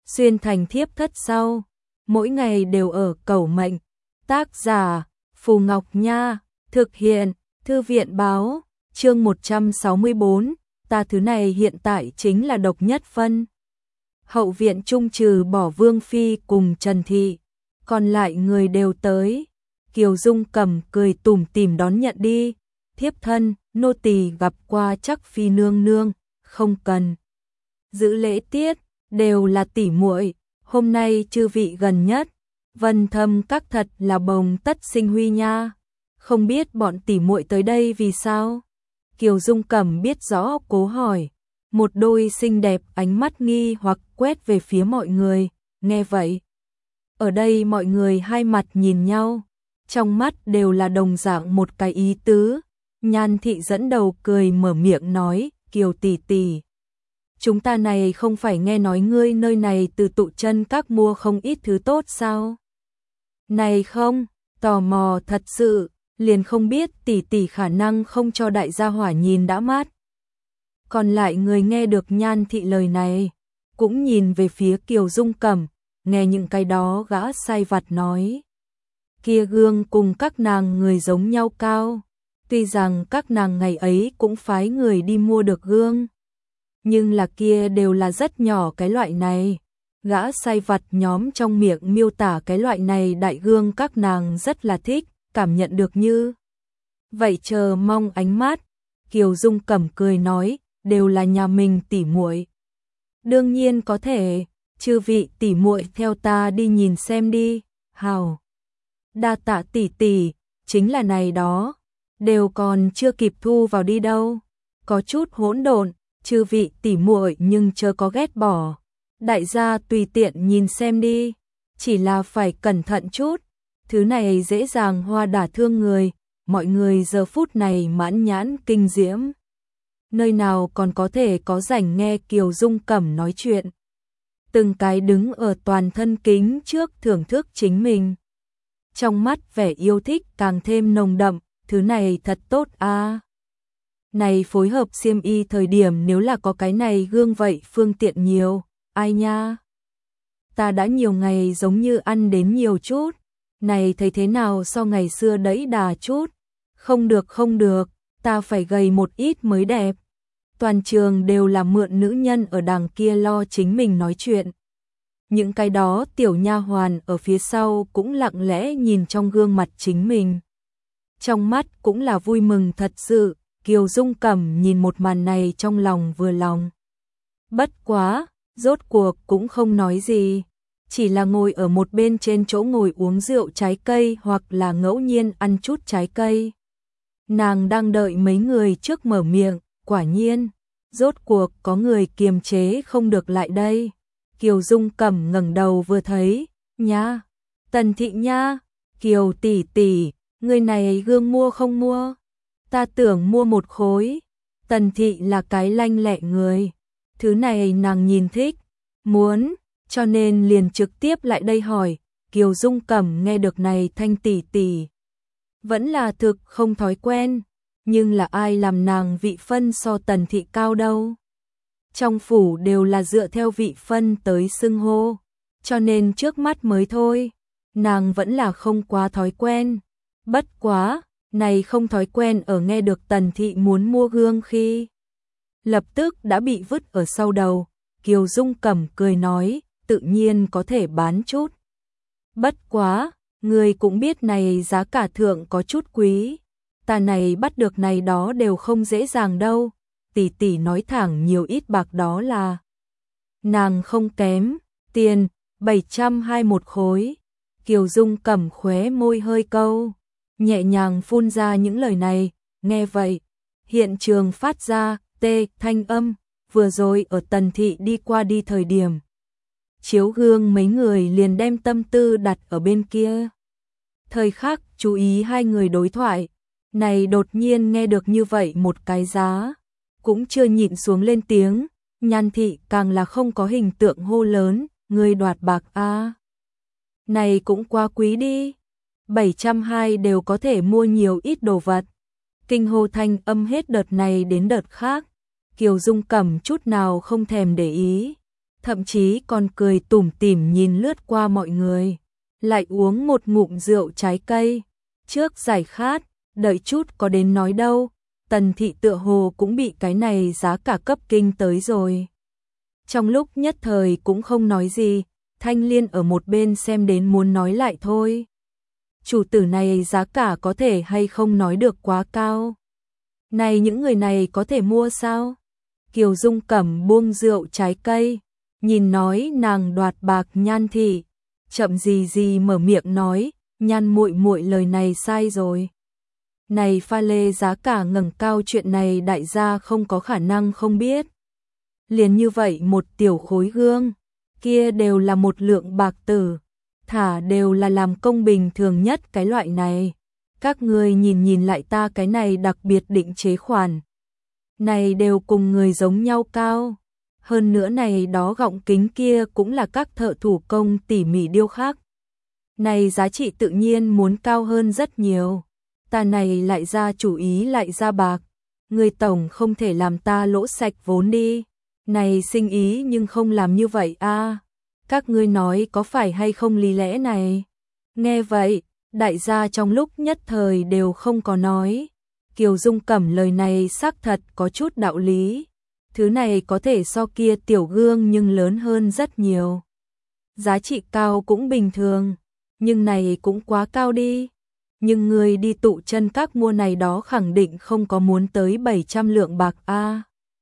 xuyên thành thiếp thất sau, mỗi ngày đều ở cầu mệnh. Tác giả Phù Ngọc Nha, thực hiện Thư viện báo, chương 164, ta thứ này hiện tại chính là độc nhất phân. Hậu viện trung trừ bỏ Vương Phi cùng Trần Thị, còn lại người đều tới. Kiều Dung Cẩm cười tủm tỉm đón nhận đi, thiếp thân, nô tỳ gặp qua chắc Phi nương nương, không cần giữ lễ tiết, đều là tỉ muội, hôm nay chư vị gần nhất, Vân Thâm các thật là bồng tất sinh huy nha, không biết bọn tỉ muội tới đây vì sao? Kiều Dung Cẩm biết rõ cố hỏi, một đôi xinh đẹp ánh mắt nghi hoặc quét về phía mọi người, nghe vậy. Ở đây mọi người hai mặt nhìn nhau, trong mắt đều là đồng dạng một cái ý tứ. Nhan Thị dẫn đầu cười mở miệng nói, Kiều tỷ tỷ, chúng ta này không phải nghe nói ngươi nơi này từ tụ chân các mua không ít thứ tốt sao? Này không, tò mò thật sự, liền không biết tỷ tỷ khả năng không cho đại gia hỏa nhìn đã mát. Còn lại người nghe được Nhan Thị lời này, cũng nhìn về phía Kiều Dung Cẩm, nghe những cái đó gã sai vặt nói. Kia gương cùng các nàng người giống nhau cao, tuy rằng các nàng ngày ấy cũng phái người đi mua được gương, nhưng là kia đều là rất nhỏ cái loại này. Gã sai vặt nhóm trong miệng miêu tả cái loại này đại gương các nàng rất là thích, cảm nhận được như vậy chờ mong ánh mắt. Kiều Dung Cẩm cười nói, đều là nhà mình tỉ muội. Đương nhiên có thể, chư vị tỉ muội theo ta đi nhìn xem đi. Hào, đa tạ tỷ tỷ, chính là này đó, đều còn chưa kịp thu vào đi đâu. Có chút hỗn độn, chư vị tỉ muội nhưng chớ có ghét bỏ. Đại gia tùy tiện nhìn xem đi, chỉ là phải cẩn thận chút, thứ này dễ dàng hoa đả thương người, mọi người giờ phút này mãn nhãn kinh diễm. Nơi nào còn có thể có rảnh nghe Kiều Dung Cẩm nói chuyện. Từng cái đứng ở toàn thân kính trước thưởng thức chính mình. Trong mắt vẻ yêu thích càng thêm nồng đậm, thứ này thật tốt a. Này phối hợp xiêm y thời điểm nếu là có cái này gương vậy phương tiện nhiều, ai nha. Ta đã nhiều ngày giống như ăn đến nhiều chút, này thấy thế nào so ngày xưa đẫy đà chút. Không được, ta phải gầy một ít mới đẹp. Toàn trường đều là mượn nữ nhân ở đằng kia lo chính mình nói chuyện. Những cái đó tiểu nha hoàn ở phía sau cũng lặng lẽ nhìn trong gương mặt chính mình. Trong mắt cũng là vui mừng thật sự, Kiều Dung Cẩm nhìn một màn này trong lòng vừa lòng. Bất quá, rốt cuộc cũng không nói gì, chỉ là ngồi ở một bên trên chỗ ngồi uống rượu trái cây hoặc là ngẫu nhiên ăn chút trái cây. Nàng đang đợi mấy người trước mở miệng, quả nhiên, rốt cuộc có người kiềm chế không được lại đây. Kiều Dung Cẩm ngẩng đầu vừa thấy, nha, Tần Thị nha, Kiều tỷ tỷ, người này gương mua không mua? Ta tưởng mua một khối. Tần Thị là cái lanh lẹ người, thứ này nàng nhìn thích, muốn, cho nên liền trực tiếp lại đây hỏi. Kiều Dung Cẩm nghe được này thanh tỷ tỷ, vẫn là thực không thói quen, nhưng là ai làm nàng vị phân so Tần Thị cao đâu. Trong phủ đều là dựa theo vị phân tới xưng hô, cho nên trước mắt mới thôi, nàng vẫn là không quá thói quen. Bất quá, này không thói quen ở nghe được Tần Thị muốn mua gương khi, lập tức đã bị vứt ở sau đầu. Kiều Dung Cẩm cười nói, tự nhiên có thể bán chút. Bất quá, người cũng biết này giá cả thượng có chút quý, ta này bắt được này đó đều không dễ dàng đâu. Tỷ tỷ nói thẳng nhiều ít bạc đó là. Nàng không kém, tiền, 720 một khối. Kiều Dung Cẩm khóe môi hơi câu, nhẹ nhàng phun ra những lời này, nghe vậy. Hiện trường phát ra, tê, thanh âm, vừa rồi ở Tần Thị đi qua đi thời điểm. Chiếu gương mấy người liền đem tâm tư đặt ở bên kia. Thời khắc chú ý hai người đối thoại, này đột nhiên nghe được như vậy một cái giá. Cũng chưa nhịn xuống lên tiếng, Nhan Thị càng là không có hình tượng hô lớn, người đoạt bạc a. Này cũng quá quý đi, 720 đều có thể mua nhiều ít đồ vật. Kinh hô thanh âm hết đợt này đến đợt khác, Kiều Dung Cẩm chút nào không thèm để ý, thậm chí còn cười tủm tỉm nhìn lướt qua mọi người, lại uống một ngụm rượu trái cây, trước giải khát, đợi chút có đến nói đâu. Tần thị tựa hồ cũng bị cái này giá cả cấp kinh tới rồi. Trong lúc nhất thời cũng không nói gì, Thanh Liên ở một bên xem đến muốn nói lại thôi. Chủ tử này giá cả có thể hay không nói được quá cao. Này những người này có thể mua sao? Kiều Dung Cẩm buông rượu trái cây, nhìn nói nàng đoạt bạc Nhan thị, chậm gì gì mở miệng nói, Nhan muội muội lời này sai rồi. Này pha lê giá cả ngẩng cao chuyện này đại gia không có khả năng không biết. Liền như vậy một tiểu khối gương, kia đều là một lượng bạc tử, thả đều là làm công bình thường nhất cái loại này. Các ngươi nhìn lại ta cái này đặc biệt định chế khoản. Này đều cùng người giống nhau cao. Hơn nữa này đó gọng kính kia cũng là các thợ thủ công tỉ mỉ điêu khắc. Này giá trị tự nhiên muốn cao hơn rất nhiều. Ta này lại ra chủ ý lại ra bạc. Người tổng không thể làm ta lỗ sạch vốn đi. Này sinh ý nhưng không làm như vậy a. Các ngươi nói có phải hay không lý lẽ này? Nghe vậy, đại gia trong lúc nhất thời đều không có nói. Kiều Dung Cẩm lời này xác thật có chút đạo lý. Thứ này có thể so kia tiểu gương nhưng lớn hơn rất nhiều. Giá trị cao cũng bình thường, nhưng này cũng quá cao đi. Nhưng người đi tụ chân các mua này đó khẳng định không có muốn tới 700 lượng bạc a.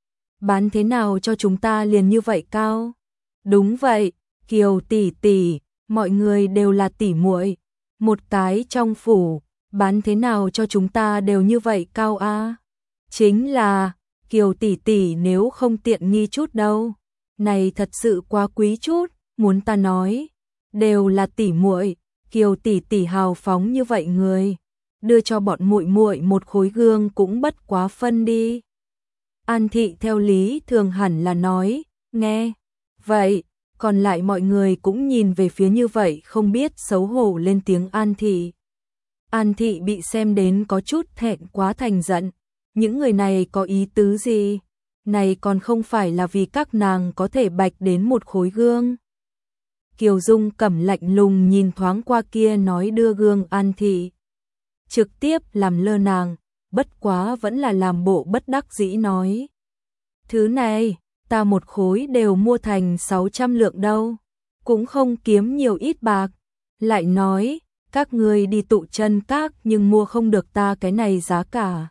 Bán thế nào cho chúng ta liền như vậy cao? Đúng vậy, Kiều tỷ tỷ, mọi người đều là tỷ muội, một cái trong phủ, bán thế nào cho chúng ta đều như vậy cao a? Chính là, Kiều tỷ tỷ nếu không tiện nghi chút đâu. Này thật sự quá quý chút, muốn ta nói, đều là tỷ muội, Kiều tỷ tỷ hào phóng như vậy người, đưa cho bọn muội muội một khối gương cũng bất quá phân đi. An thị theo lý thường hẳn là nói, nghe. Vậy, còn lại mọi người cũng nhìn về phía như vậy không biết xấu hổ lên tiếng An thị. An thị bị xem đến có chút thẹn quá thành giận. Những người này có ý tứ gì? Này còn không phải là vì các nàng có thể bạch đến một khối gương. Kiều Dung Cẩm lạnh lùng nhìn thoáng qua kia nói đưa gương An thị. Trực tiếp làm lơ nàng, bất quá vẫn là làm bộ bất đắc dĩ nói. Thứ này, ta một khối đều mua thành 600 lượng đâu, cũng không kiếm nhiều ít bạc. Lại nói, các ngươi đi tụ chân các nhưng mua không được ta cái này giá cả.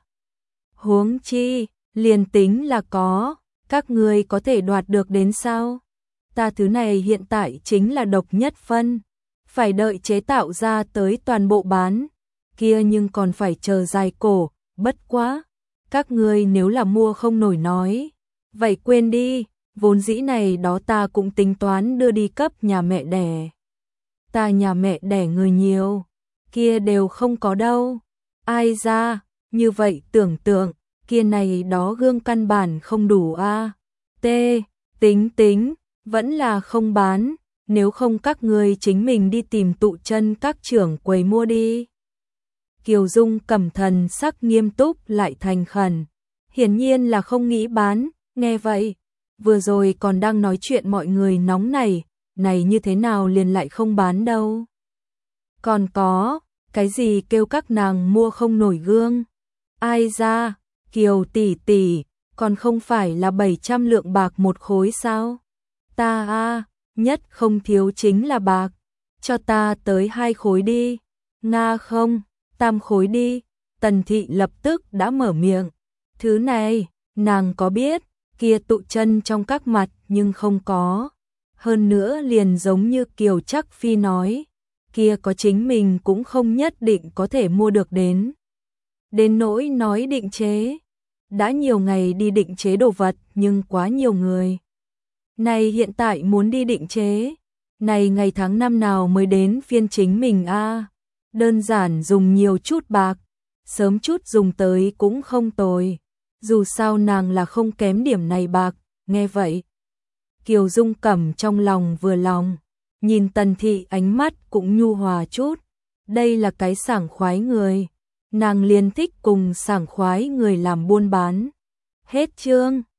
Huống chi, liền tính là có, các ngươi có thể đoạt được đến sao? Ta thứ này hiện tại chính là độc nhất phân, phải đợi chế tạo ra tới toàn bộ bán, kia nhưng còn phải chờ dài cổ, bất quá. Các ngươi nếu là mua không nổi nói, vậy quên đi, vốn dĩ này đó ta cũng tính toán đưa đi cấp nhà mẹ đẻ. Ta nhà mẹ đẻ người nhiều, kia đều không có đâu. Ai ra, như vậy tưởng tượng, kia này đó gương căn bản không đủ a. Tính, vẫn là không bán, nếu không các ngươi chính mình đi tìm tụ chân các trưởng quầy mua đi. Kiều Dung Cẩm thần sắc nghiêm túc lại thành khẩn, hiển nhiên là không nghĩ bán, nghe vậy, vừa rồi còn đang nói chuyện mọi người nóng này như thế nào liền lại không bán đâu. Còn có, cái gì kêu các nàng mua không nổi gương? Ai ra, Kiều tỷ tỷ, còn không phải là 700 lượng bạc một khối sao? Ta nhất không thiếu chính là bạc, cho ta tới 2 khối đi. Nga không, 3 khối đi. Tần thị lập tức đã mở miệng. Thứ này, nàng có biết, kia tụ chân trong các mặt nhưng không có. Hơn nữa liền giống như Kiều Trắc Phi nói, kia có chính mình cũng không nhất định có thể mua được đến. Đến nỗi nói định chế, đã nhiều ngày đi định chế đồ vật nhưng quá nhiều người. Này hiện tại muốn đi định chế, này ngày tháng năm nào mới đến phiên chính mình a? Đơn giản dùng nhiều chút bạc, sớm chút dùng tới cũng không tồi. Dù sao nàng là không kém điểm này bạc, nghe vậy. Kiều Dung Cẩm trong lòng vừa lòng, nhìn Tần thị ánh mắt cũng nhu hòa chút. Đây là cái sảng khoái người, nàng liền thích cùng sảng khoái người làm buôn bán. Hết chương.